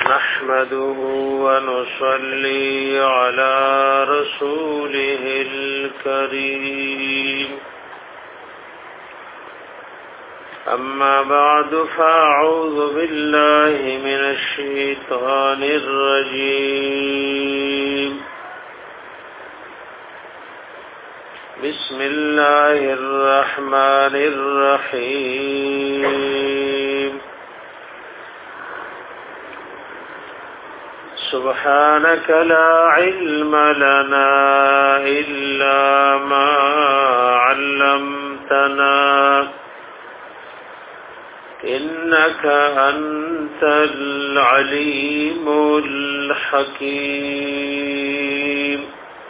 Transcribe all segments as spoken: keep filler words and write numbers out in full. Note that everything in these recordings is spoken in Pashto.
نحمده ونصلي على رسوله الكريم أما بعد فأعوذ بالله من الشيطان الرجيم بسم الله الرحمن الرحيم سبحانك لا علم لنا إلا ما علمتنا إنك أنت العليم الحكيم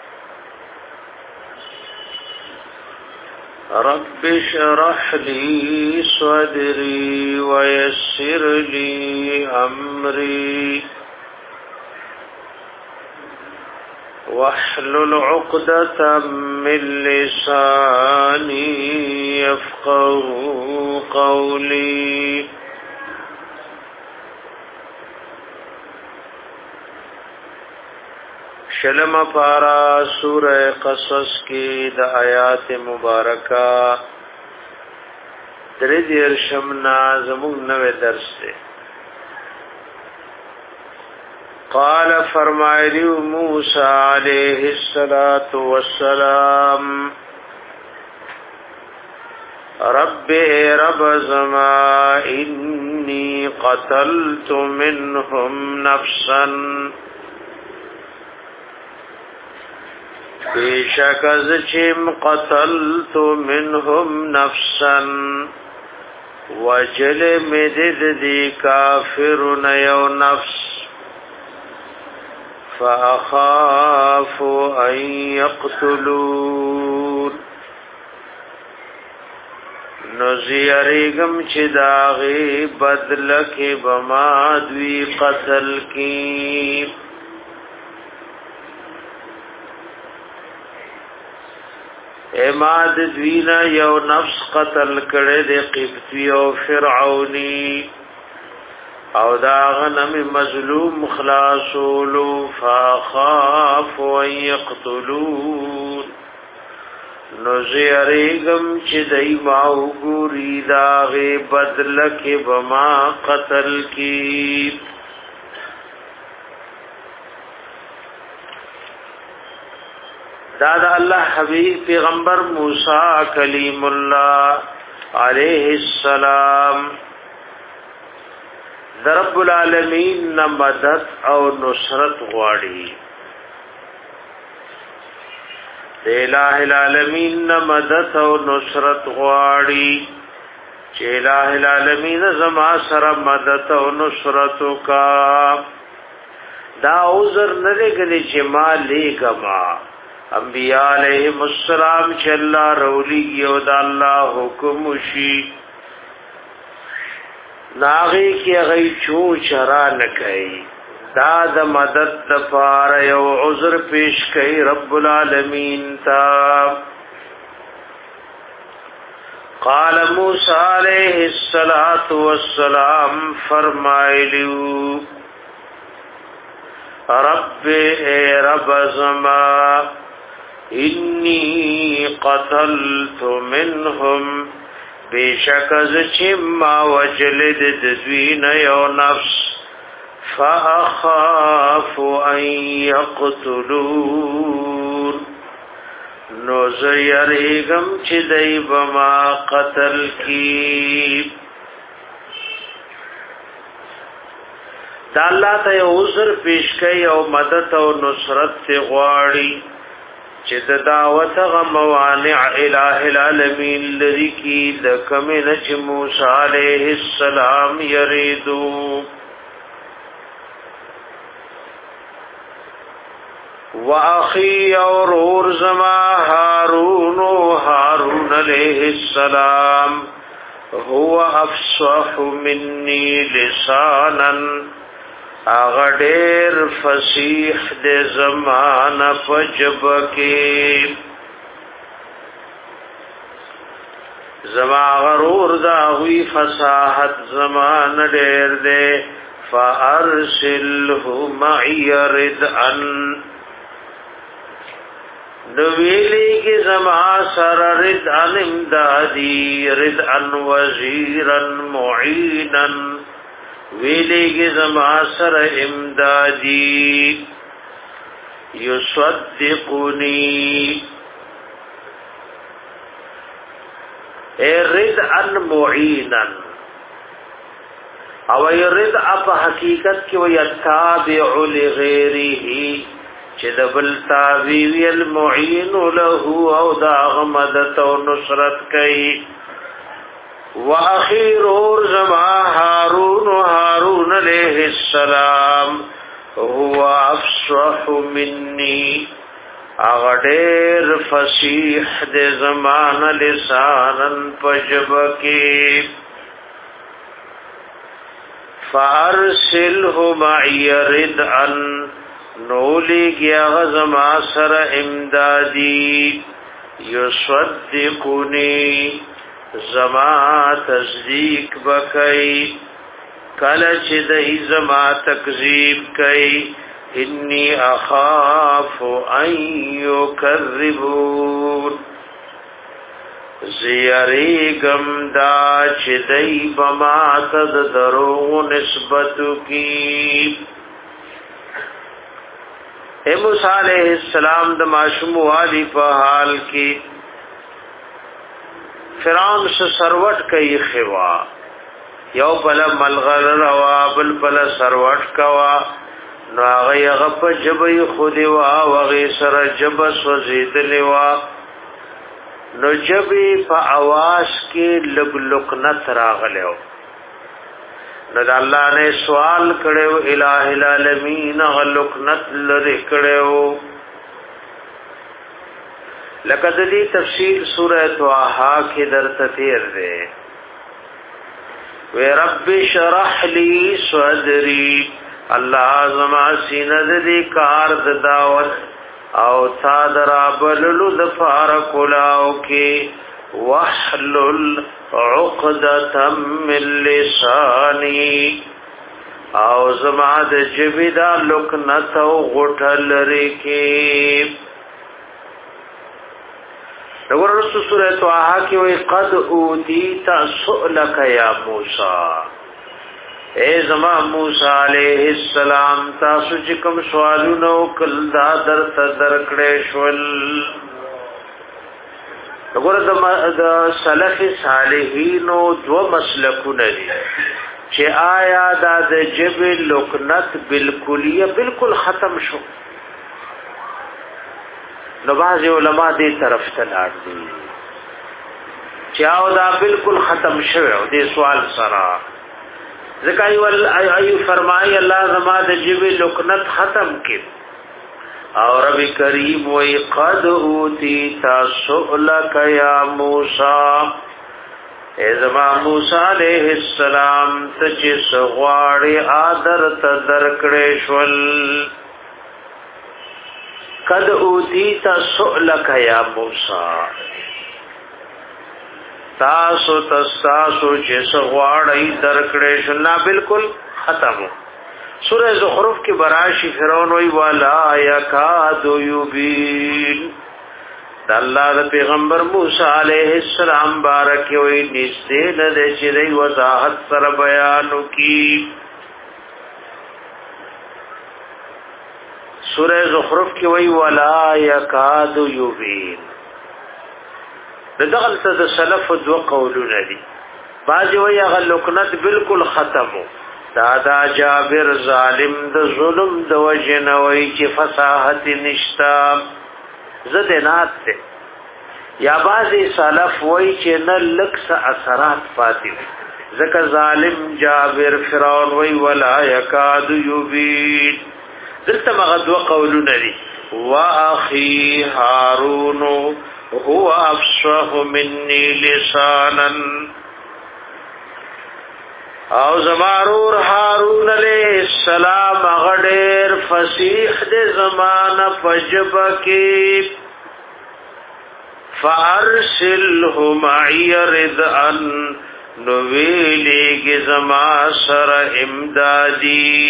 رب اشرح لي صدري ويسر لي أمري واحلل عقدة من لساني يفقهوا قولي شلم پارا سورہ قصص کی د آیات مبارکہ درې دیرشم نا زموږ نوې درس دی. قال فرمایلی موسی علیہ الصلوۃ والسلام رب رب زما انی قتلت منهم نفسا بیشک از چیم قتلت منهم نفسا وجل مدد دی کافرن یو نفس فأخاف أن يقتلون نزیریگم چی داغی بدلکی بما دوی قتل کی اماد دوینا یو نفس قتل کرے دے قبطی و فرعونی او دا غنم مظلوم خلاصولو فاخاف ان یقتلون نزیریگم چی دی ماو گوری داغی بدلک بما قتل کی دادا اللہ حبیب پیغمبر موسیٰ کلیم اللہ علیہ السلام رب العالمین نہ مدد او نصرت غواړي د الٰه العالمین نہ مدد او نصرت غواړي چې الٰه العالمین زما سره مدد او نصرت کا دا عذر نه لګلی چې ما لګما انبیاء علیهم السلام چې الله رولی یو د الله حکم شي ناغی کی غی چو چرا نکئی دا دا مدد دفار یو عذر پیش کئی رب العالمین تا قال موسیٰ علیہ السلام فرمائلیو رب اے رب زما انی قتلت منهم بیشک از چما وجلد دزوین یو نفس فاخاف ان یقتلون نو زیریگم چی دی بما قتل کی دا اللہ تا یو عذر پیش کئی او مدد او نصرت تی غواړي چې د دعوت غ موانع الٰه العالمین لري کی د کمه نج موسی علیہ السلام یریدو واخی اور اور زما هارون هارون علیہ السلام هو افصح مني لسانا اغدیر فصیح دے زمان پجبکی زما غرور دا ہوئی فصاحت زمان دیر دے فارسله معي ردءا نویلی کی زما سر ردءا امدادی ردءا وزیرا معینا ویلی کی زما سر امدادی یصدقنی اے ردءا معینا او يرد اپ حقیقت کې وي التابع لغيره چې د بل تابع المعين له او دا غمدت او نصرت کوي واخير زما هارون هارون عليه السلام هو افصح مني اغدر فصيح د زمان لسانن پجبکی فارسله معي ردءا نولی گیا غزما سر امدادی یصدقنی زما تصدیق بکئی کلچ دہی زما تکذیب کئی انی اخاف ان یکذبون زیریگم دا چی دی بما تد درو نسبتو کی اے موسیٰ علیہ السلام دا معشوم والی پا حال کی فرعون سے سروٹ کئی خوا یو پلا ملغر روا بل پلا سروٹ کوا نو آغی غپ جبی خودی وا وغی سر جبس وزیدلی وا نو جبی پا آواز کی لگ لکنت راغلیو نو دا اللہ نے سوال کڑیو الہ العالمین غلکنت لرے کڑیو لقد دی تفسیر سورہ توحا کی در تطیر دے وی رب شرح لی صدری اللہ زما سیند دی کار دعوت او تا درابللو دفار کلاو کی وحلل عقدتا من لسانی او زما د جبدا لکنت او غټل ریکی نور رسول سورہ توحا کی وی قد اوتیتا سؤلک یا موسیٰ اے زما موسیٰ علیہ السلام تاسو چکم سوالونو کل دا در تدر کڑیشول نگور دا سلف صالحینو دو مسلکو ندی چه آیا دا دا جب لکنت بالکلیه بالکل ختم شو نو بعض علماء دی طرف تلار دی چه آو دا بالکل ختم شو دی سوال سرا ذکائی والایو فرمائی اللہ زما د جب لکنت ختم کی اور رب کریم وی قد اوتیتا سؤلک یا موسیٰ اے زما موسیٰ علیہ السلام تچس غواری آدر تدرکڑے شول قد اوتیتا سؤلک یا موسیٰ تاسو تستاسو جس غواړی درکړې شنا بالکل ختم سورہ زخرف کی براشی فرعون وی والا یکاد یبین الله د پیغمبر موسی علیہ السلام بارک وی نشته نه د چې وضاحت سره بیان کی سورہ زخرف کی وی والا یکاد یبین دغل ته د سلف دو قولونه دي باجی وی هغه لکنت بالکل ختمو دا دا جابر ظالم د ظلم د وجنوي چې فصاحت نشتا زدنات ته یا بعضی سلف وی چې نه لکس اثرات پاتې ځکه ظالم جابر فرعون وی ولا یکاد یبین دلته هغه دو قولونه دي واخی هارون هو افصح مني لسانا او زمارور هارون علیہ السلام غډیر فصیح د زمانہ پجبکی فارسله معي رضا نو ویلیږي زما سره امدادي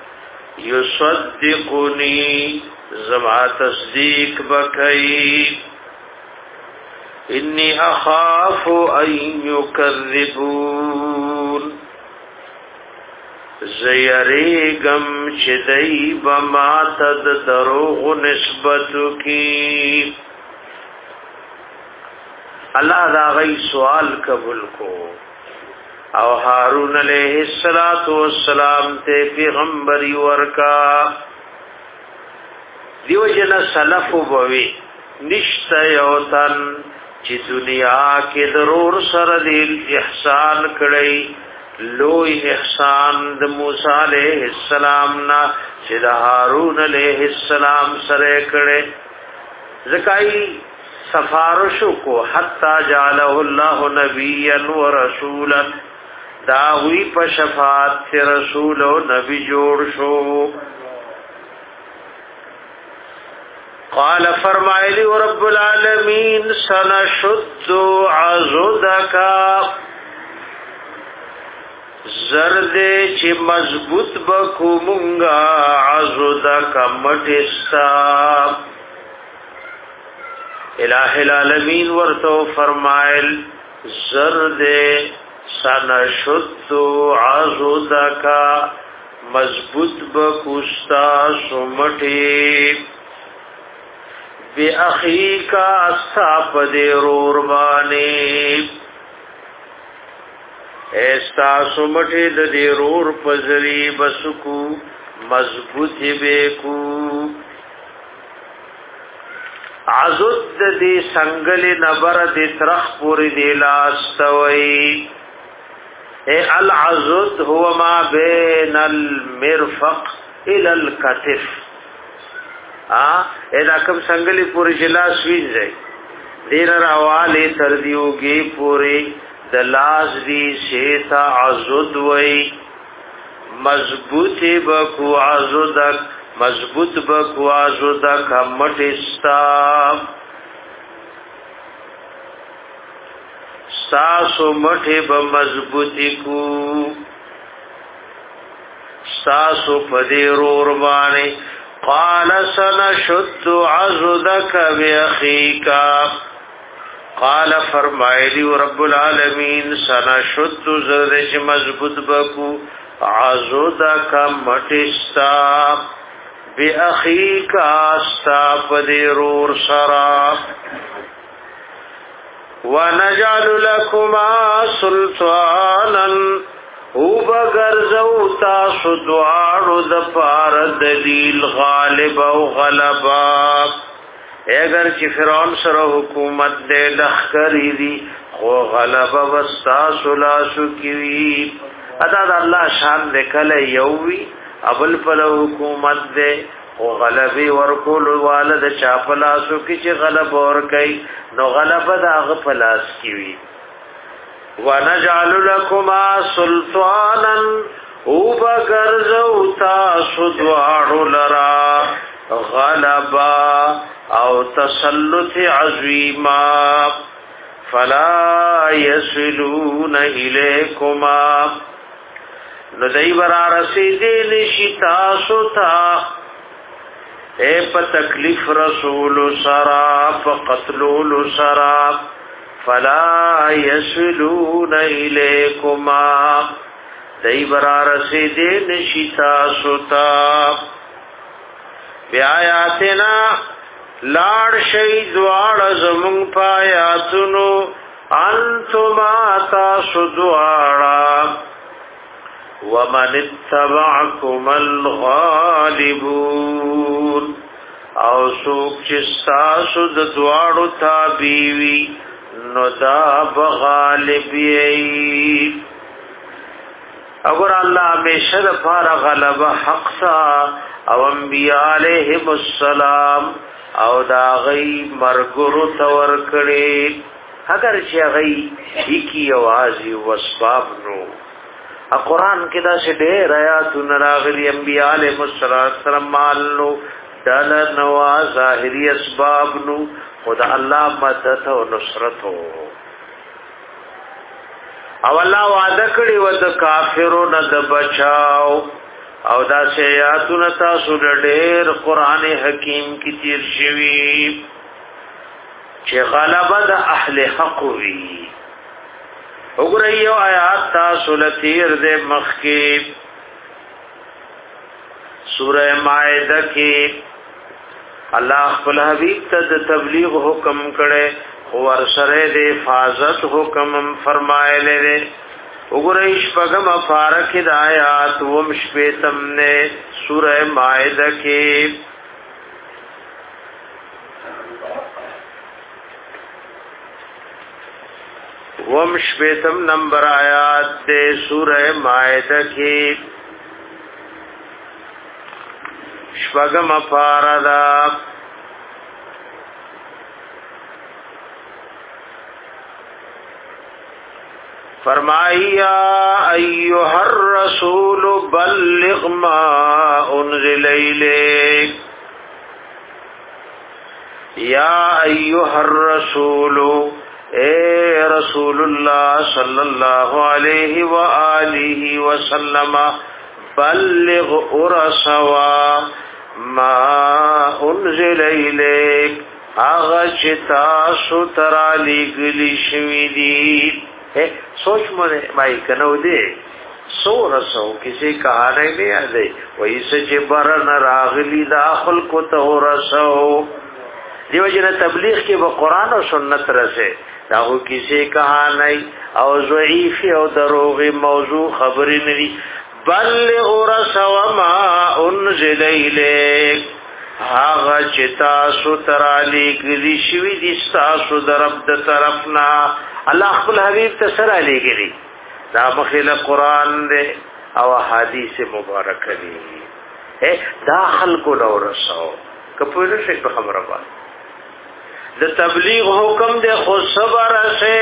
یصدقنی زما تصدیق بکئی انی اخاف ان یکذبون زیریگم چدئی بما تد دروغ نسبتو کی اللہ دا غی سوال قبول کو او هارون علیہ السلام تے پیغمبری ورکا دیو جن سلف بوي نشته یوتن چې دنیا کې ضرور سره دی احسان کړی لوی احسان د موسی علیہ السلام نا چې د هارون علیہ السلام سره کړی زکای سفارش کو حتا جعله الله نبیا ورسولا داوی په شفاعت سے رسول او نبی جوړ شو قال فرمایلی رب العالمین سنشد عضدک زرد چې مضبوط بکو مونږه عضدک مټستا الہ العالمین ورته فرمایل زرد سنشد عضدک مضبوط بکوستا سمټي بی اخیکا استاپ دے روربانی ایستا سمٹی دے رور پزری بسکو مضبوطی بیکو عضد دی سنگل نبر دی ترخ پوری دی لاستوئی اے العضد هو ما بین المرفق الى الکتف ادا کم سنگلی پوری جلاس وینځي دیر راواله تر دیوږي پوری د لاس دی شیتا عضد وای مضبوطی بکو عضدک مضبوط بکو عضدک مټستا ساسو مټه به مضبوطی کو ساسو پدې رور باندې قال سنشد عضدك بأخيك قال فرمایلی رب العالمین سنشد زرش مضبوط بکو عضدك مٹستا بأخيك استا پدیرور سرا ونجعل لكما سلطانا او بگرزو تاسو دوارو د پار دلیل غالب او غلبا اگر چې فرعون سره حکومت دې لخکری دی خو غلبا وستاسو لاسو کیوی ادا د الله شان دې کله یووی ابل په حکومت دې او غلبي ورکول والد چاپلاسو کی چې غلب ور کوي نو غلبا د غفلاس کیوی ونجعل لكما سلطانا او بگرزو تاسو دوارو لرا غلبا او تسلط عظیما فلا يصلون الیکما ندائی برا رسیدی نشی تاسو تا اے پا تکلیف رسول سرا پا قتلول سرا فلا يصلون الیکما دای برا رسیدې نشتا سوتا بیا آیاتنا لاړ شي دوار زمون پایاتونو انتما تاسو دواړه ومن اتبعكم الغالبون او سوک چې تاسو د دواړو تابعوي نو دا بغالب یی اگر الله همیشه د فار غلبه حق سا او انبیاء علیهم السلام او دا غي مرګرو تور کړي اگر چې غي کی اوازي وسباب نو ا قران کې دا څه ډېر آیات راغلي انبیاء علیهم السلام مالو دل نوا ظاهری اسباب نو خدا الله مدد او نصرت ہو او الله وعده کړی و د کافرونو د بچاو او دا سیاتون تاسو ډېر قران حکیم کی تیر شوی چې غلبه د اهل حق وی وګورئ یو آیات تاسو لتیر د مخکی سورہ مائده کې الله خپل حبیب ته د تبلیغ حکم کړي ور سره د حفاظت حکم فرمایلی دی وګورئ شپږم فارق د آیات وم شپیتم نه سورہ مائده کې وم شپیتم نمبر آیات د سورہ مائده کې شپږم فاردا فرمایا ایها الرسول بلغ ما انزل الیک یا ایها الرسول اے رسول اللہ صلی اللہ علیہ وآلہ وسلم بلغ ارسوا ما انزل الیک آغا چتا سترالی گلی شویدی سوچ منے مائی کنو دے سو رسو کسی کہانے نہیں آدھے ویسے چی برن راغلی داخل کو تو رسو دیو جن تبلیغ کی با قرآن و سنت رسے داخل کسی کہانے او ضعیفی او دروغی موضوع خبری نہیں بلغ رسو ما انزل الیک آغا چتا سترالی گلی شوی دستاسو درب د طرفنا الله خپل حبیب ته سره لګلی دا مخله قران دے او حدیث مبارک دی اے دا خلق لو رسو کپوله شي په خبره باندې د تبلیغ حکم دے خو صبر سے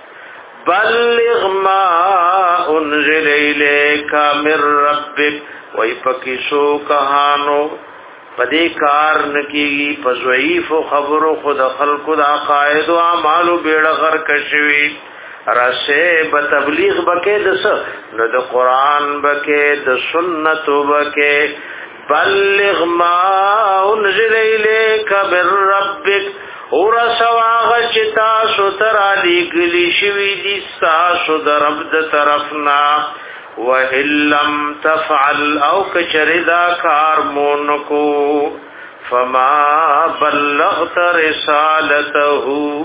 بلغ ما انزل الیک من ربک وای پکې شو کہانو پدې کار نکیږي په ضعیف خبرو خود خلقو د عقاید او اعمال بیړه غر کشوي راسه به تبلیغ بکې دس نو د قران بکې د سنت بکې بلغ ما انزل الیک من ربک اور سواغ چتا ستر علی گلی شوی دي تاسو د رب د طرفنا وَإِلَّمْ تَفْعَلْ أَوْ كَشَرِدَا كَارْمُونَكُ فَمَا بَلَّغْتَ رِسَالَتَهُ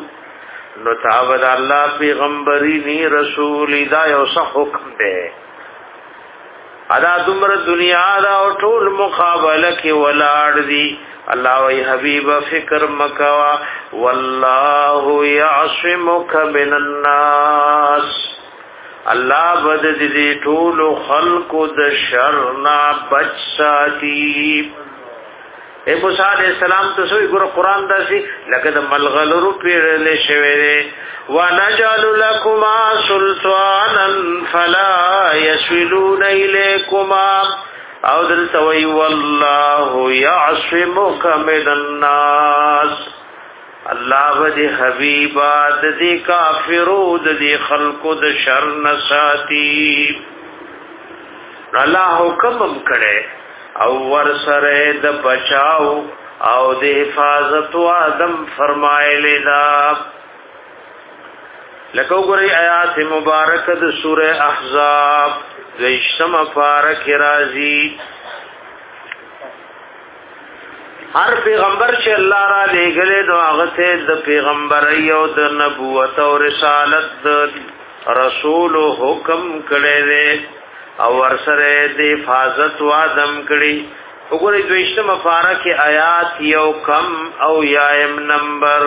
نتعبد اللہ پیغمبری نی رسولی دا یو صح حکم دے ادا دمر دنیا دا او ټول مقابله کی ولاړ دی الله وی حبیب فکر مکوا والله يعصمك من الناس الله بد دې ټول خلق د شر نا بچ ساتي اے موسی علیہ السلام ته سوې ګور قران داسي لکه د ملغلرو پیړلې شوی ونجعل لكما سلطانا فلا يسلون اليكما او دلته وی والله يعصمك من الناس الله ودی حبیبا د دې کافرو د دې خلقو د شر نساتی الله حکم کړي او ور سره د بچاو او د حفاظت او ادم فرمایلی دا لکه وګورئ آیات مبارکه د سوره احزاب دیشتم پارک راضی هر پیغمبر چې الله را لېګلې نو هغه ته د پیغمبرۍ او د نبوت او رسالت د رسول حکم کړي دي او ورسره د حفاظت او ادم کړي وګورئ دویشتم پارک آیات یو کم او یایم نمبر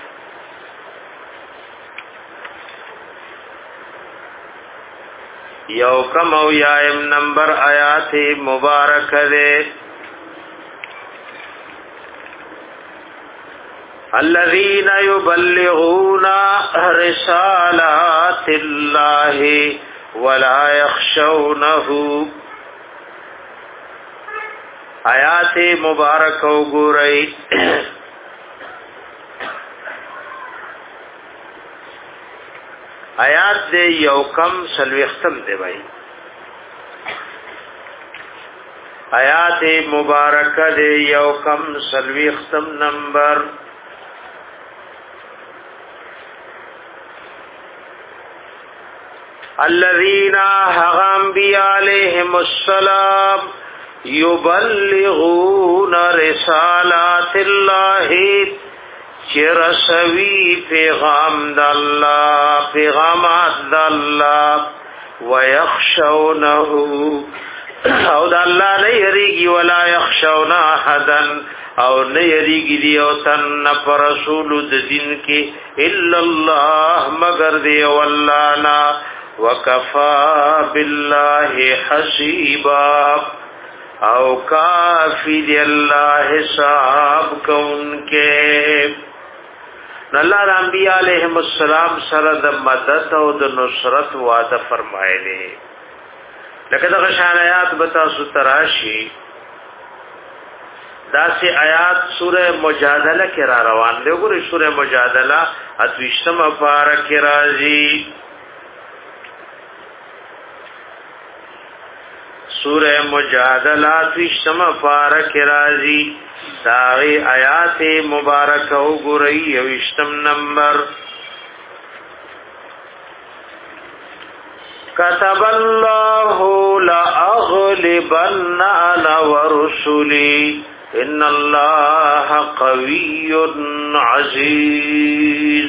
یو کم او یایم نمبر آیات مبارک ده الذين يبلغون رسالات الله ولا يخشونه آیات مبارک وګورئ آیات دې یو کم سلوختم دی بھائی آیات مبارکه دې یو کم سلوختم نمبر الذين هم عليهم السلام يبلغون رسالات الله چرسوی پیغام د الله پیغامات د الله ويخشونه او د الله نه یریږي ولا يخشون احدا او نه یریږي دی او تن پر رسول د دین کې الا الله مگر دی والله نا وکفا بالله حسیبا او کافی دی الله حساب کون کے اللہ انبیاء علیہم السلام سره د مدد او د نصرت وعده فرمایلی لکه د غشان آیات بتا ستراشی داسې آیات سوره مجادله کې را روان دی وګورئ سوره مجادله اتوشتم پارا کې راځي سوره مجادله اتوشتم پارا کې راځي داغی آیات مبارکه وګورئ یوشتم نمبر كتب الله لأغلبن أنا ورسلي إن الله قوي عزيز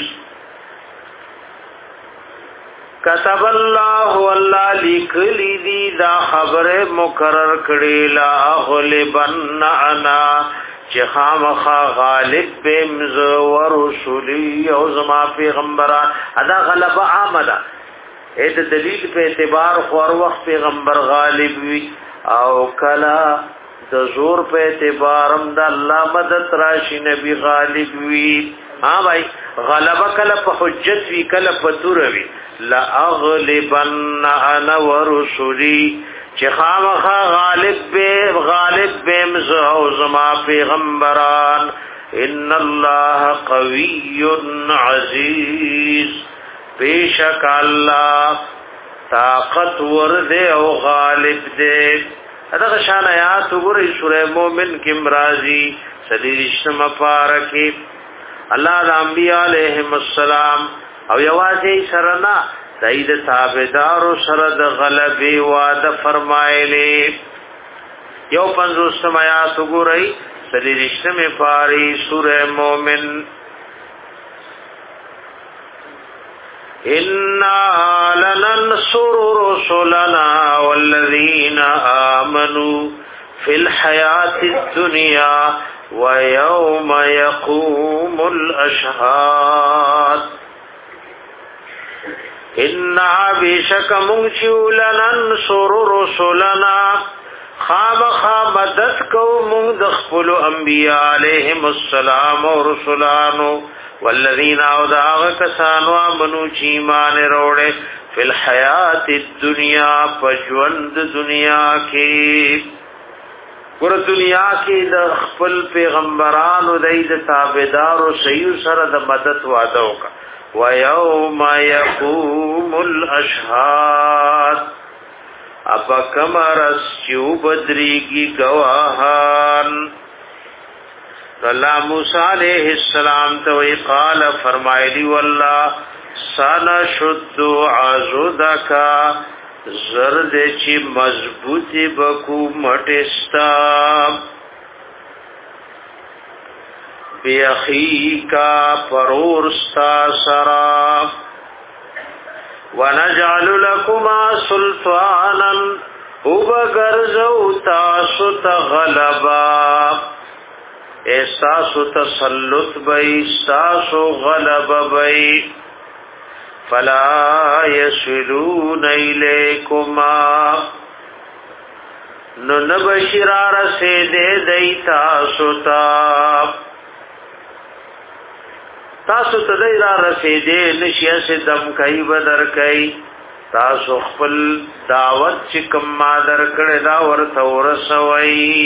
كتب الله والله لکلی دی دا خبر مقرر کړي لأغلبن أنا چې خامخا غالب بمز ورسلي او زما پیغمبران ادا غلبه آمده اې د دلیل په اعتبار خو هر وخت پیغمبر غالب وي او کلا د زور په اعتبار هم د الله مدد راشي نبی غالب وي ها بھائی غلبه کله په حجت وی کله په تور وی لا اغلبن انا ورسلي چې خامخا غالب به غالب به او زما پیغمبران ان الله قوي عزيز بیشک الله طاقت ورده او غالب دے ادغه شان آیات وګورئ سورہ مومن کې مرাজি سلیشم پارکی الله د انبیاء علیهم السلام او یوازې سرنا داید تابعدار سره د غلبې وعده فرمایلی یو پنځوسم آیات وګورئ سلیشم پاری سورہ مومن إنا لننصر رسلنا والذين آمنوا في الحياة الدنيا ويوم يقوم الأشهاد إنا بشك منشو لننصر رسلنا خام خامدت کو من دخل انبیاء علیہم السلام و رسولانو والذین اوداغ کسانو آمنو چیمان روڑے فی الحیات الدنیا پجوند دنیا کی گر دنیا کی د خپل پیغمبرانو دید تابدارو سیو سر د مدد وعدو کا ویوم یقوم الاشهاد ابا کمرس چیو بدریگی گواهان اللہ موسیٰ علیہ السلام تو قال فرمائلی واللہ سنشد عضدکا زرد چی مضبوطی بکو مٹستا بیخیکا پرورستا سرا ونجعل لکما سلطانا وبگرزو تاسو تغلبا احساسو تسلط بئی استاسو غلب بئی فلا یسلون الیکما نو نبشرار سے دے دی تاسو تا تاسو تدی را رسیدے نشیا سے دم کئی بدر کئی تاسو خپل دعوت چکم مادر کڑی دا ورطا ورسوئی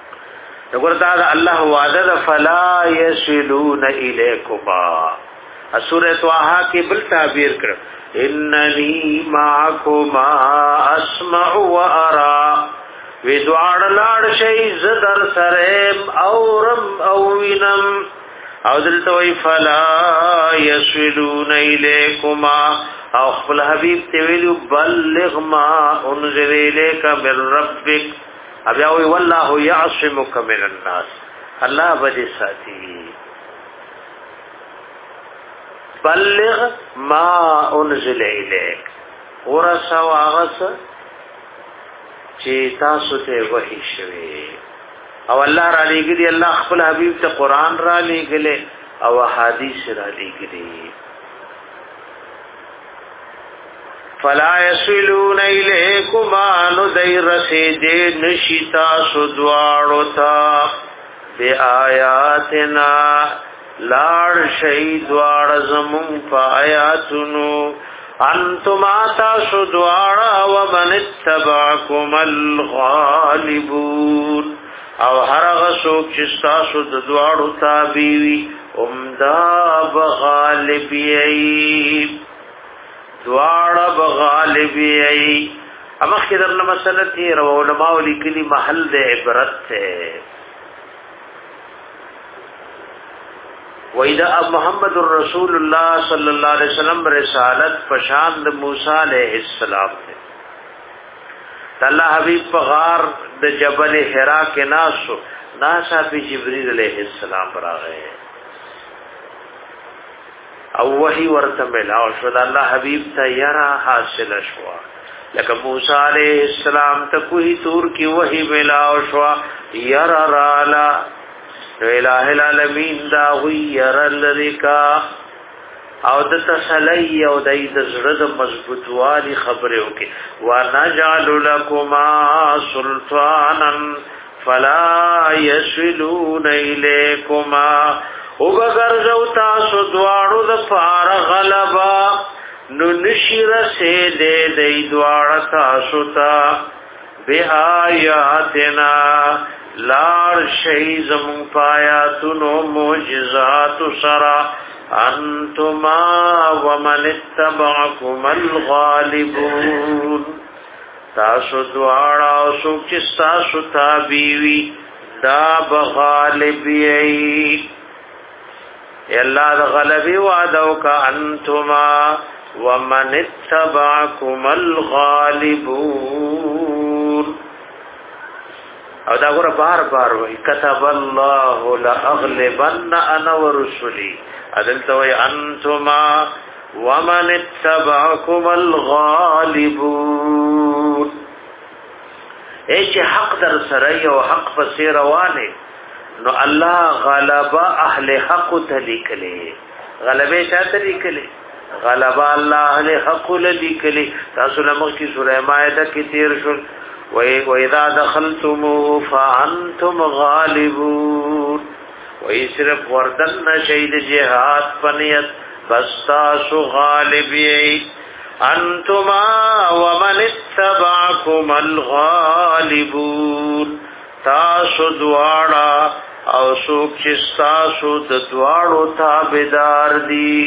نګور دا الله وعده فلا يسلون الیکما سورۃ طه کې بل تعبیر کړ اننی معکما اسمع و ارى وی دوار لاړ شي زدر سرم اورم او وینم او دلته وی فلا يسلون الیکما او خپل حبیب ته ویلو بلغ ما انزل الیک من ربک ابیا وی والله يعصمک من الناس الله بده ساتي بلغ ما انزل الیک ورسا واغس چې تاسو ته وحی شوی او الله را لګي الله خپل حبیب ته قران را لګلې او حدیث را لګلې فلا يسلون الیکما نو دیر سید نشتا سدواړو تا بیااتنا لاړ شهید واړ زمون پایاتونو انتم تاسو دواړه ومن اتبعكم الغالبون او هرغه څوک چې تاسو د دواړو تابع وي عمدا بغالبیي دواړه بغالبیي اما خیرنا مسله تی رو علماء لیکلي محل د عبرت ته وإذا محمد رسول الله صلی الله علیه وسلم رسالت پشان د موسی علیہ السلام ته الله حبیب په غار د جبل حرا کې ناسو ناسا په جبرئیل علیہ السلام راغی او وحی ورته ملا او شو د الله حبیب ته یرا حاصل شو لکه موسی علیہ السلام ته کوی تور کی وحی ملا او شو یرا رالا الہ العالمین دا وی يرلریکا او د تسلی او د زړه د مضبوطوالي خبره وکي ونجعل لكما سلطانا فلا يسلون اليكما وبغرزو تاسو دواړو د فار غلبا نو نشیر سه دې دې دواړه تاسو ته بیااتنا لار شئی زمون پایاتونو معجزات سرا انتما ومن اتبعكم الغالبون تاسو دواړه او څوک چې تاسو تابعوي دا بغالبي الله د غلبي وعده کا انتما ومن اتبعكم الغالبون او دا غره بار بار وای كتب الله لاغلبن انا ورسلي ادلته وای انتما ومن اتبعكم الغالبون اے چې حق در سره او حق پسې روانه نو الله غلبا اهل حق تلیکلي غلبه چاته لیکلي غلبا الله اهل حق لیکلي تاسو لمخ کی سوره مائده کې تیر شو وَإِذَا دَخَلْتُمُوهُ فَأَنْتُمْ غَالِبُونَ وَإِذْ صرف وردن شهید جهاد پنیت بستاسو غالبی انتما ومن اتبعكم الغالبون تاسو دواړه او څوک چې تاسو د دواړو تابعدار دي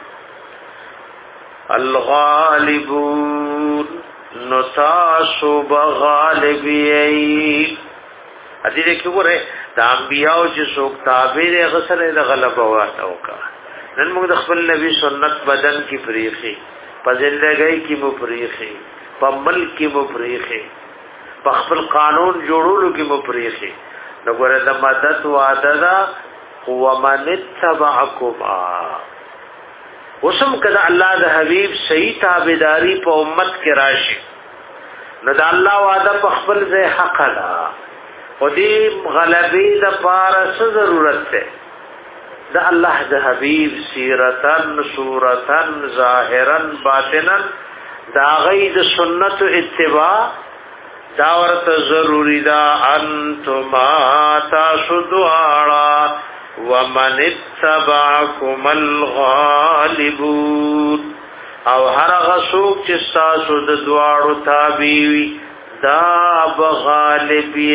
الغالبون نو تاسو بغالبی ادي دې کوره د انبیاء چې څوک تابع دي غسل د غلبه واتو کا نن موږ د خپل نبی سنت بدن کی فریخي په زندګۍ کې مو فریخي په ملک کې مو فریخي په خپل قانون جوړولو کې مو فریخي نو ګوره د مدد وعده دا هو من تبعکما وسم کدا الله د حبیب صحیح تابعداري په امت کې راشي نو د الله وعده په خپل ځای حق ده او دې غلبي د پاره څه ضرورت ده د الله د حبیب سیرتن صورتن ظاهرن باطنن دا غید سنت اتباع دا ورته ضروری دا انتما تاسو دواړه ومن اتبعكم الغالبون او هر غسوک چې تاسو د دواړو تابعوي دا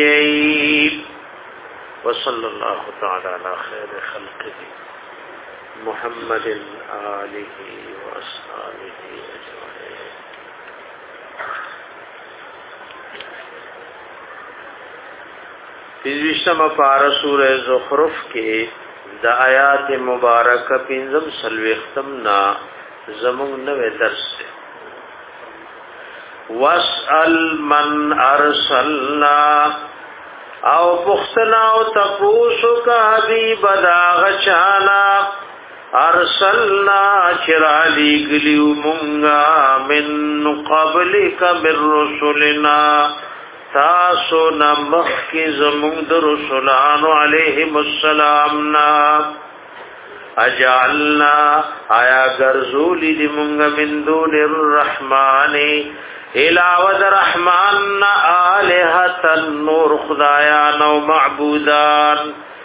بغالبي وصلى الله تعالى على خير خلقه محمد آله واصحابه اجمعين. پنځشتمه پارہ سورہ زخرف کې د آیات مبارکه پنځم سلوختم نا زمون نوې درس ده. واسأل من ارسلنا او پختنا او تپوسو کا حبیب داغ چانا ارسلنا چرالی گلیو منگا من قبلک من رسولنا تاسو نمخ کی زمون در رسولان علیہم السلامنا اجعلنا آیا گرزولی دی منگا من دون الرحمن علاوہ رحمان آلہت النور خدایان و معبودان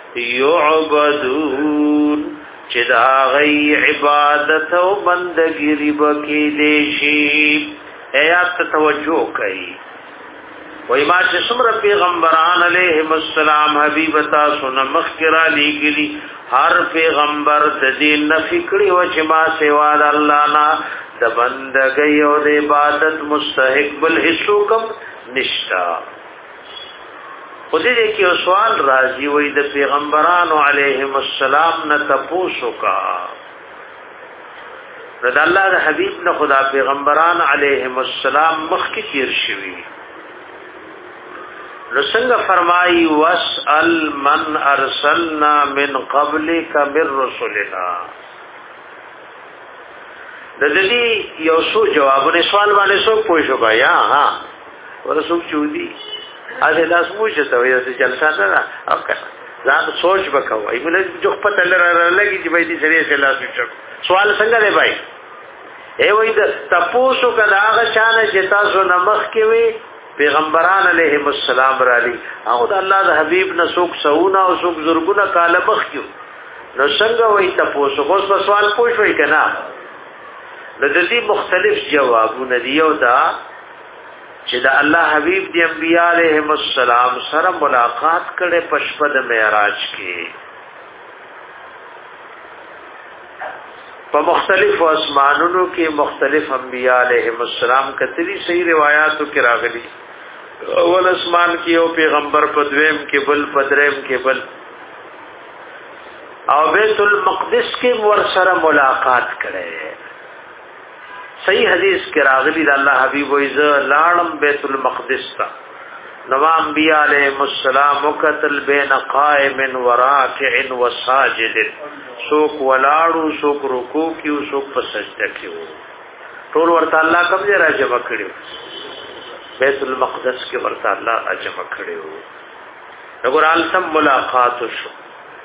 یعبدون چدا غی عبادت و بندگیری بکی دیشی ایات توجہ کئی وی ما چه سمر پیغمبران علیہم السلام حبیبتا سنمخ کرا لیگلی ہر پیغمبر دین نفکری و چما سواد اللہ نا د بندګۍ او د عبادت مستحق بل هیڅوکم نشتا. خو دې کې یو سوال راځي وای د پیغمبرانو علیهم السلام نه تاسو کا رضی الله د حبیب نه خدا پیغمبران علیهم السلام مخکې تیر شوی نو څنګه فرمایي واسأل من ارسلنا من قبلک من رسلنا. د دې یو څو جوابونه سوال باندې څو پوښو بیا ها ورسوم چودي اته لاس موجه ته یو څه جلسه نه او کنه ځان سوچ وکاو ایمل جو پته لري چې به دې سره څه لاس وچو سوال څنګه دی بھائی ای وای د تاسو کله هغه شان چې تاسو نمخ کې وي پیغمبران علیهم السلام را لي او د الله د حبیب نه څوک سونه او څوک زرګونه کاله مخ کیو نو څنګه وای تاسو اوس په سوال پوښوي کنه د دې مختلف جوابونه دی او دا چې د الله حبیب دی انبیاء علیهم السلام سره ملاقات کړي په شپه د معراج کې په مختلف اسمانونو کې مختلف انبیاء علیهم السلام کتري صحیح روایتو کې راغلي اول اسمان کې او پیغمبر په دویم کې بل په دریم کې بل او بیت المقدس کې ور سره ملاقات کړي. صحیح حدیث کې راغلی د الله حبیب وایي ز لاړم بیت المقدس ته نو انبیاء علیهم السلام وکتل بین قائم و راکع و ساجد سوک ولاړو سوک رکوع کیو سوک په سجده کیو ټول ورته الله کوم ځای راجمع کړو بیت المقدس کې ورته الله راجمع کړو وګور السم ملاقات شو.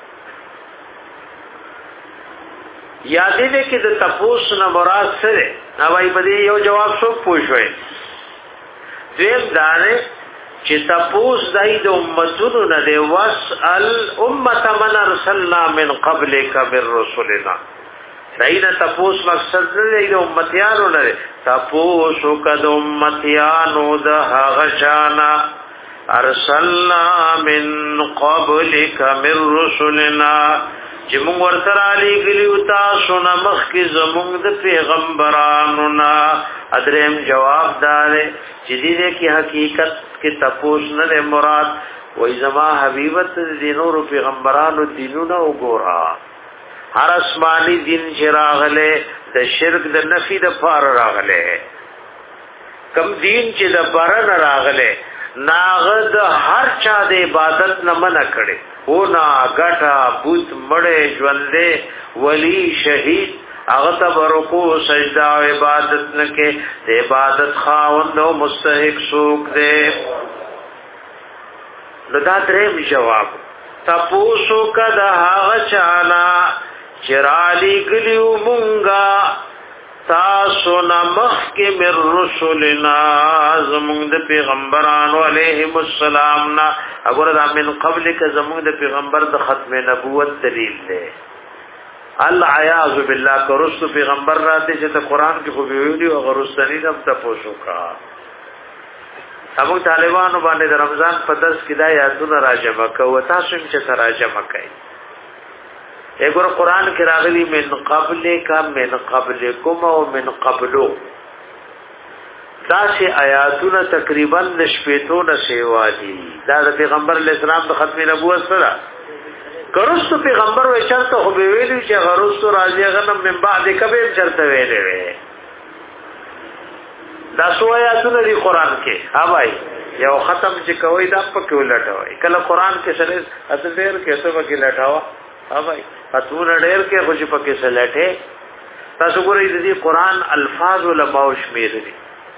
یادې دې کې د تپوس نه مراد سره نو وايي په دې یو جواب څوک پوښوي دیم دانه چې تپوس دای د امتونو نه دی واسال امه من ارسلنا من قبلک من رسلنا داینا تپوس مقصد نه دی د امتیانو نه تپوس وکد امتیانو د هغه شانا ارسلنا من قبلک من رسلنا چې موږ ورته علی ګلیو تاسو نه مخکې زموږ د پیغمبرانو نه. ادریم جواب دار چې دې کې حقیقت کې تپوس نه مراد وای زما حبیبت دینو رو پیغمبرانو دینونه وګورا هر اسماني دین چې راغله د شرک د نفي د فار راغله کم دین چې د برن راغله ناغد هر چا د عبادت نه منع کړي او نا غټا بوت مړې ژوندې ولی شهید هغه ته ورکو سجدا او عبادت نه کې د عبادت خاوند او مستحق څوک دی. لدا دریم جواب تاسو کدا هغه چانا چرالی ګلیو مونږه تاسو نمخ کې مر رسولنا زموږ د پیغمبرانو علیهم السلام نا وګوره دا من قبل ک زموږ د پیغمبر د ختم نبوت دلیل دی. العیاذ بالله کرست پیغمبر راته چې ته قران کې خو ویلي او غرستنی هم تاسو کا ابو طالبانو باندې د رمضان په درس کې دا یادونه راجمه کوي تاسو هم چې راجمه کوي اګور قران کې راغلي من قبل کا من قبلکم او من قبلو دا شی آیاتونه تقریبا نشپېتو نه سیوا دي دا د پیغمبر علیه السلام د ختم نبوت سره ګرستو پیغمبر وې چرته خو به ویلو چې غرستو راځي غنم من بعد کبه چرته ویلې وې دا سو آیاتونه دی قران کې ها بھائی یو ختم چې کوي دا پکې ولټوي کله قران کې سره اصل ډېر کې څه پکې لټاوه ها بھائی اتون ډېر کې خوش پکې سلټه تاسو ګورئ دې قران الفاظ علماء شمیر دي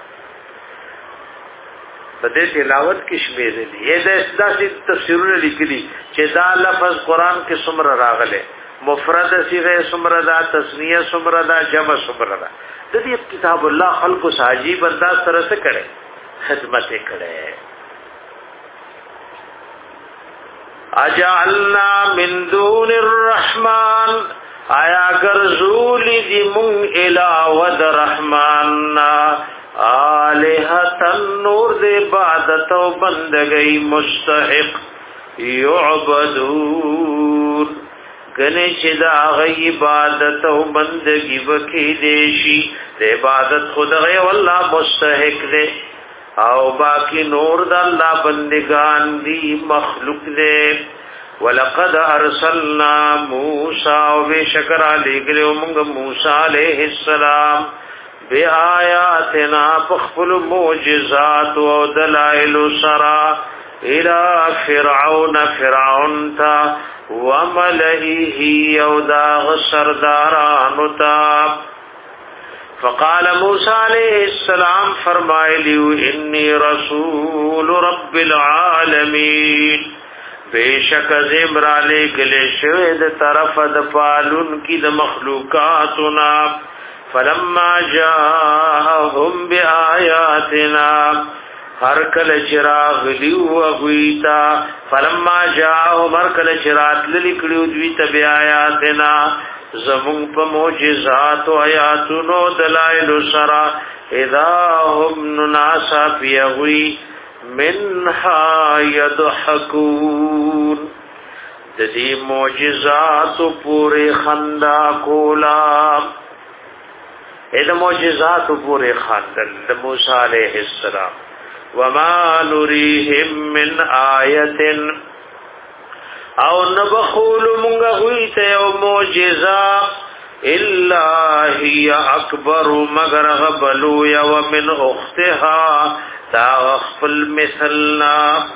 په دې تلاوت کې شمیر دي یې د داسې تفسیرونه لیکلي چې دا لفظ قران کې څومره راغله مفرد صيغه څومره دا تسنیه څومره دا جمع څومره دا د دې کتاب الله خلق ساجيب انداز سره څه کړي خدمت کړي اجعلنا من دون الرحمن آیا ګرځول دي مون الا ود رحمان الہ نور دے عبادت و بندگی مستحق یعبدون گنش دا غی عبادت و بندگی وکی دیشی دے عبادت خود غی واللہ مستحق دے او باقی نور دا اللہ بندگان دی مخلوق دے وَلَقَدْ أَرْسَلْنَا مُوسَى وَبِشَكَرَ عَلِيْكَ وَمُنْغَ مُوسَى علیہ السلام بی آیاتنا پخفل موجزات و دلائل سرا الى فرعون فرعون تا وملئه یوداغ سردارانتا فقال موسیٰ علیہ السلام فرمائلیو انی رسول رب العالمین بیشک زمرالی گلے شوید طرف دپالن کی د مخلوقاتنا فلما جاءهم بآياتنا هر کله چراغ لیو غویتا فلما جاءهم هر کله چرات للیکړو دوی ته بیااتنا زمون په معجزات او آیاتونو دلائل سرا اذا هم ناسا فیغوی منها يضحكون د دې معجزات پورې خندا کولا اې د معجزات پورې خاطر د موسی عليه السلام وما نريهم من آیه او نبخول مونږه ہوئی ته او معجزه الا هي اکبر مگر غبلو یا ومن اختها تا خپل مثلنا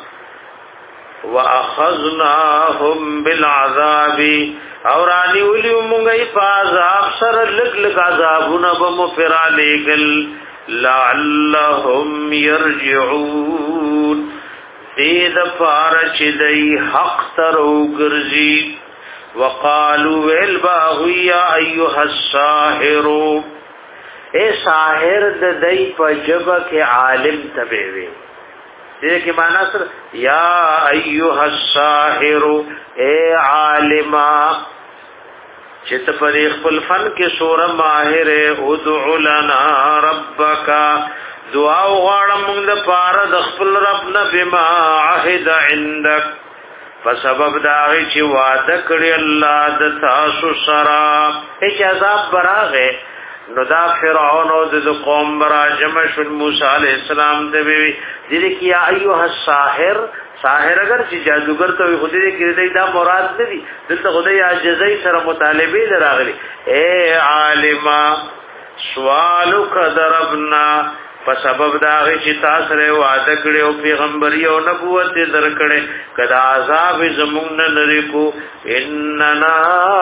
واخذناهم بالعذاب اور انی ولی مونږی په عذاب سره لګ لګ عذابونه به مفرا لګل لعلهم يرجعون دې د فارچ دی حق تر وګرځي وقالوا الباغيا ايها الساحر اے ساحر د دای په جبه کې عالم تبوي دې کې معنا سره یا ايها الساحر اے عالما چت پر خپل فن کې سور ماهر ادع لنا ربک دعا غواړم موږ د پاره د خپل رب نه بما عهد عندك فسبب دا چې وعده کړی الله د تاسو سره هیڅ عذاب براغه نو دا فرعون او د قوم برا جمع شو موسی علیہ السلام ته وی دې کې یا ایها الساحر ساحر اگر چې جادوګر ته وي خدای دې کړی دا مراد نه دي دلته خدای عاجزۍ سره مطالبه لراغلي اے عالما سوالک ضربنا فسبب دا چې تاسو سره وعده کړی او پیغمبري او نبوت درکړي کدا عذاب زمون نه لري کو اننا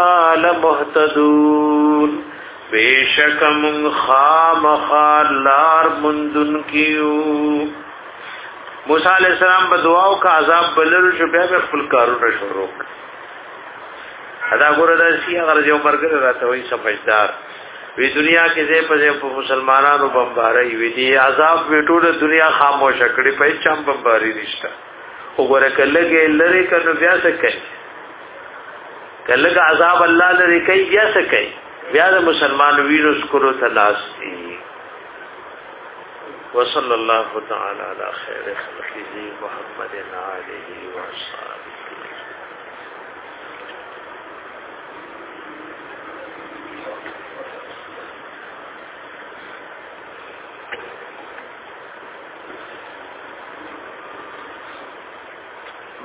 لمهتدون بیشک من خام خالار مندن کیو موسی علیہ السلام په دعاو کا عذاب بلل شو بیا په خپل کارونه شروع ادا ګوره د سیه غرض یو مرګ راته وي سمجھدار وی دنیا کې زه په مسلمانانو بمباري وی دي عذاب وټوله دنیا خاموش کړي په چم بمباري نشته وګوره کلهګه لری کنه بیا څه کوي کلهګه عذاب الله لری کوي بیا څه کوي بیا د مسلمان ویروس کولو تلاسي وصلى الله تعالى على خير خلقه محمد وعلى اله وصحبه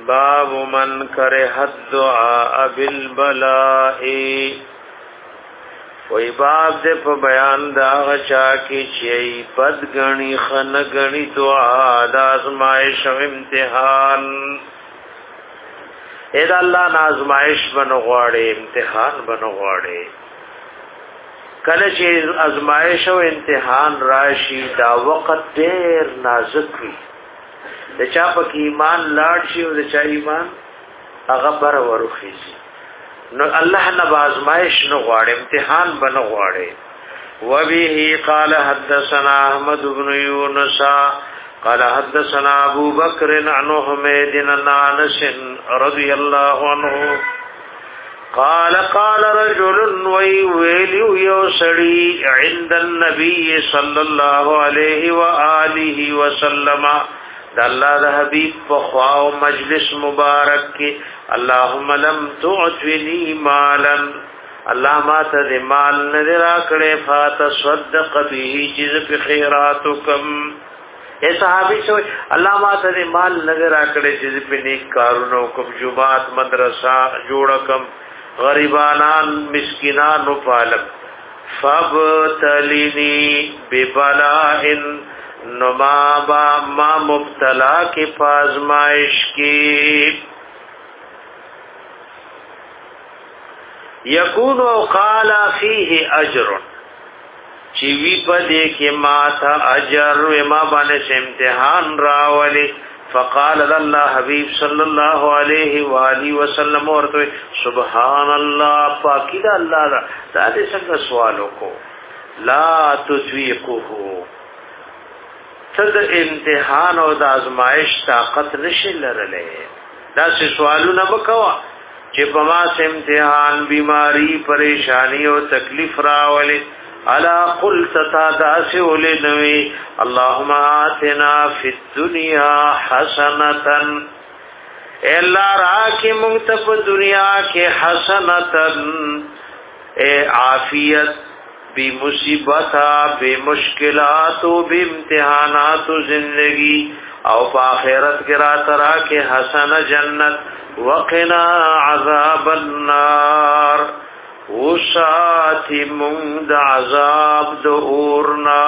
باب من کرہ الدعاء بالبلاء وی باب دے په بیان دا غچا کی چی بد گنی خن گنی دعا دا آزمائش و امتحان اید اللہ نازمائش بنو غواڑے امتحان بنو غواڑے کله چې ازمائش او امتحان راشي دا وخت ډیر نازک وي د چا په ایمان لاړ شي او د چا ایمان هغه بر ورخیږي نو الله نه بازمائش نو غواړي امتحان بنو غواړي وبه قال حدثنا احمد بن يونس قال حدثنا ابو بكر عن حميد بن انس رضي الله عنه قال قال رجل ويلي يسري عند النبي صلى الله عليه واله وسلم د الله د حبيب په خوا او مجلس مبارک کې اللهم لم تعطني مالا الله ما ته مال نه راکړې فاتصدق به چیز په خیراتکم اے صحابي سو الله ما ته مال نه راکړې چیز په نیک کارونو کوم جمعات مدرسه جوړکم غریبانان مسکینان پالم فابتلنی ببلاء نما با ما مبتلا کی پازمائش کی یکون وقال فیه اجر چیوی پدے کی ما تا اجر وما بانے سے امتحان راولی فقال الله حبیب صلی الله علیه و آله وسلم ورته سبحان الله پاکی دا الله دا دې څنګه سوالو کو لا تطویقه تد امتحان او د ازمائش طاقت نشي لرلې دا څه سوالونه وکوا چې په ما سم امتحان بیماری پریشانی او تکلیف راولي الا قلت تداسه ولنوي اللهم آتنا فی الدنيا حسنه الا راکی مغتب دنیا کې حسنه اے عافیت بی مصیبتا بی مشکلات و بی امتحانات زندگی او پا آخرت کی رات را کے حسن جنت وقنا عذاب النار وساتی مند عذاب دورنا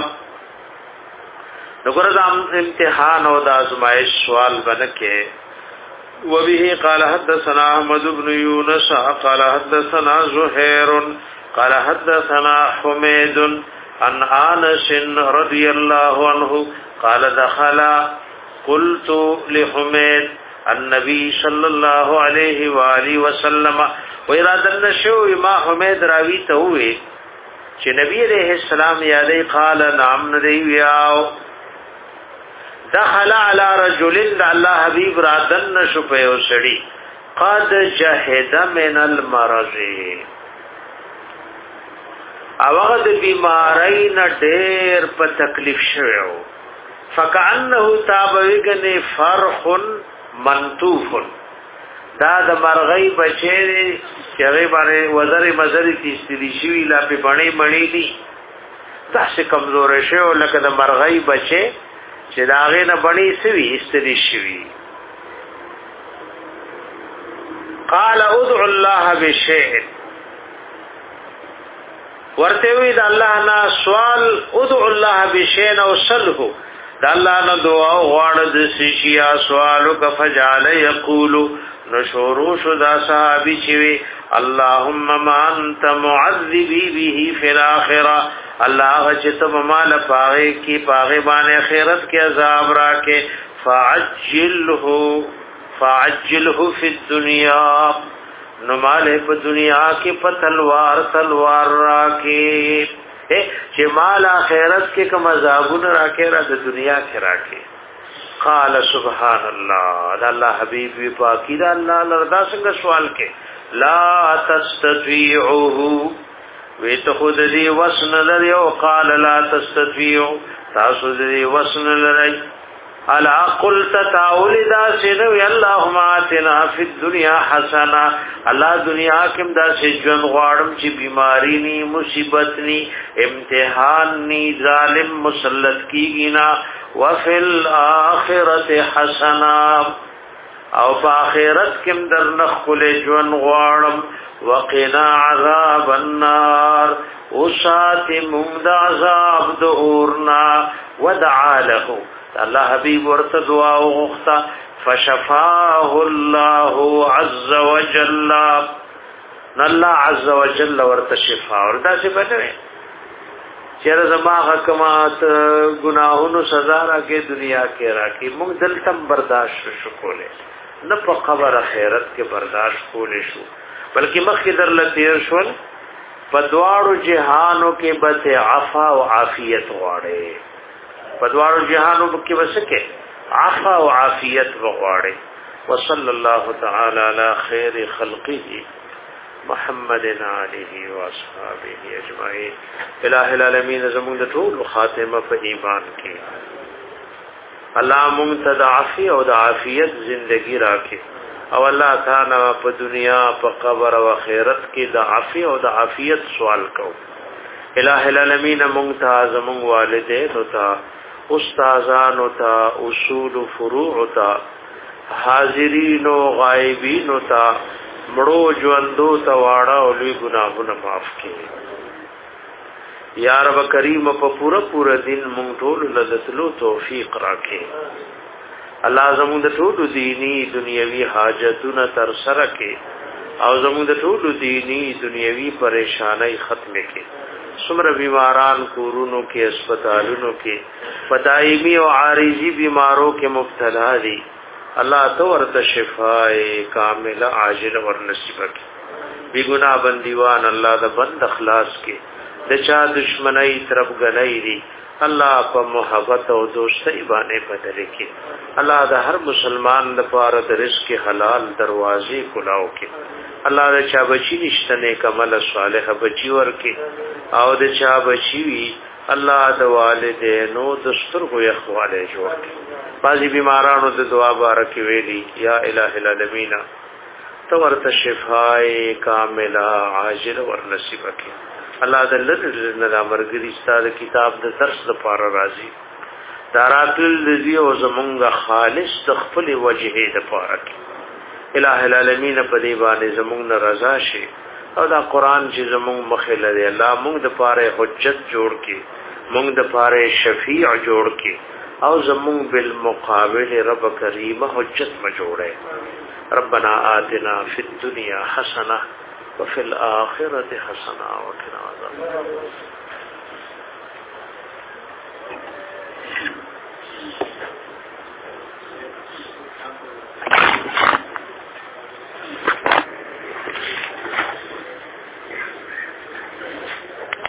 نگرد امتحان و دا ازمائش سوال بنکے وبه قال حدثنا احمد بن يونس قال حدثنا زهير قال حدثنا حميد عن انس رضي الله عنه قال دخل قلت لحميد النبي صلى الله عليه واله وسلم وإرادة النشو ما حميد راوي ته وي چې نبی عليه السلام یادې قال نعم ندی ویاو دخل على رجل الله حبيب رادن نشو په وسړي قد جهد من المرض اوغه د بیماری نه ډېر په تکلیف شوو فكأنه تابویګنی فرخ منطوف دا د مرغۍ بچی چې هغه باندې وزرې مزرې تیستلی شوي لا په بڼې مڼې دي داسې کمزورې شوی لکه د مرغۍ بچی چې د هغې نه بڼې سوي ایستلی شوي قال ادعو الله بشيء ورته وی د الله نه سوال ادعو الله بشيء او صلح د الله نه دعا غواړه د سشیا سوالو ک فجعل یقول نشورو شو دا صحابی چوی اللهم ما انت معذبی به فی الاخرہ اللہ غچتم مال پاغے کی پاغے بانے خیرت کے عذاب راکے فعجلہ فعجلہ فی الدنیا نمالے پا دنیا کی پا تلوار تلوار راکے چه مال آخرت کے کم عذابون راکے را دا دنیا کے راکے قال سبحان الله دا الله حبيب وی پاکی دا الله لردا څنګه سوال کې لا تستطيعوه وی ته خود دې وسن لري او قال لا تستطيعوا تاسو دې وسن لري الا قلت تعول دا سنو اللهم اتنا فی الدنيا حسنه الله دنیا کې دا سجن غواړم چې بیماری ني مصیبت ني امتحان ني ظالم مسلط کیږي نا وفي الاخره حسنه او په آخرت کې در نخل جون غواړم وقنا عذاب النار وسات مونږ د عذاب د اورنا ودعا له الله حبيب ورته دعا وغوښته فشفاه الله عز وجل الله عز وجل ورته شفا ورته څه بنوي چیر زما حکمات گناہونو سزا راکې دنیا کې راکې موږ دلته برداشت شو کوله نه په قبر آخرت کې برداشت کولې شو بلکې مخکې در لتیر شول په دواړو جهانو کې به عفا او عافیت غواړي په دواړو جهانو کې وسکه عفا او عافیت غواړي وصلی الله تعالی علی خیر خلقه محمد علیه و اصحابہ اجمعین الہ العالمین زمون د ټول خاتمه په ایمان کې الله مونږ ته د عافیت او د عافیت ژوندۍ راکړي او الله تعالی په دنیا په قبر او آخرت کې د عافیت او د عافیت سوال کو الہ العالمین مونږ ته زمون والدین او ته استادان او ته اصول فروع او ته حاضرین او غایبین او ته مړو ژوندو ته واړه او لوی ګناهونه معاف کړي یا رب کریم په پورا پورا دین مونږ ټول لذتلو توفیق راکړي الله زموږ د ټول دینی دنیوي حاجتونه تر سره کړي او زموږ د ټول دینی دنیوي پریشانای ختم کړي څومره بیماران کورونو کې هسپتالونو کې پدایمي او عارضی بیمارو کې مبتلا دي الله تو ورته شفای کامل عاجل ور نصیب کړي بی ګناه بندیوان الله د بند اخلاص کې د چا دشمنی طرف غنۍ دي الله په محبت او دوستۍ باندې بدل کړي الله د هر مسلمان لپاره د رزق حلال دروازې کلاو کړي الله د چا بچی نشته نیک عمل صالح بچی ورکړي او د چا بچی وي الله د والدینو د سترګو یخواله جوړ کړي بعضی بیمارانو د دعا بارک ویلي یا الہ العالمین تو ورته شفای کامله عاجل ور نصیب کړي الله د لږ نه مرګري ستاره کتاب د درس لپاره راځي داراتل لذي او زمونږه خالص د خپل وجهه د پاره الہ العالمین په دی باندې زمونږ رضا شي او دا قران چې زمونږ مخه لري الله مونږ د پاره حجت جوړ کړي مونږ د پاره شفیع جوړ کړي او زمونږ بالمقابل رب کریم حجت ما جوړه ربنا آتنا فی الدنیا حسنه وفي الآخرة حسنة وقنا عذاب النار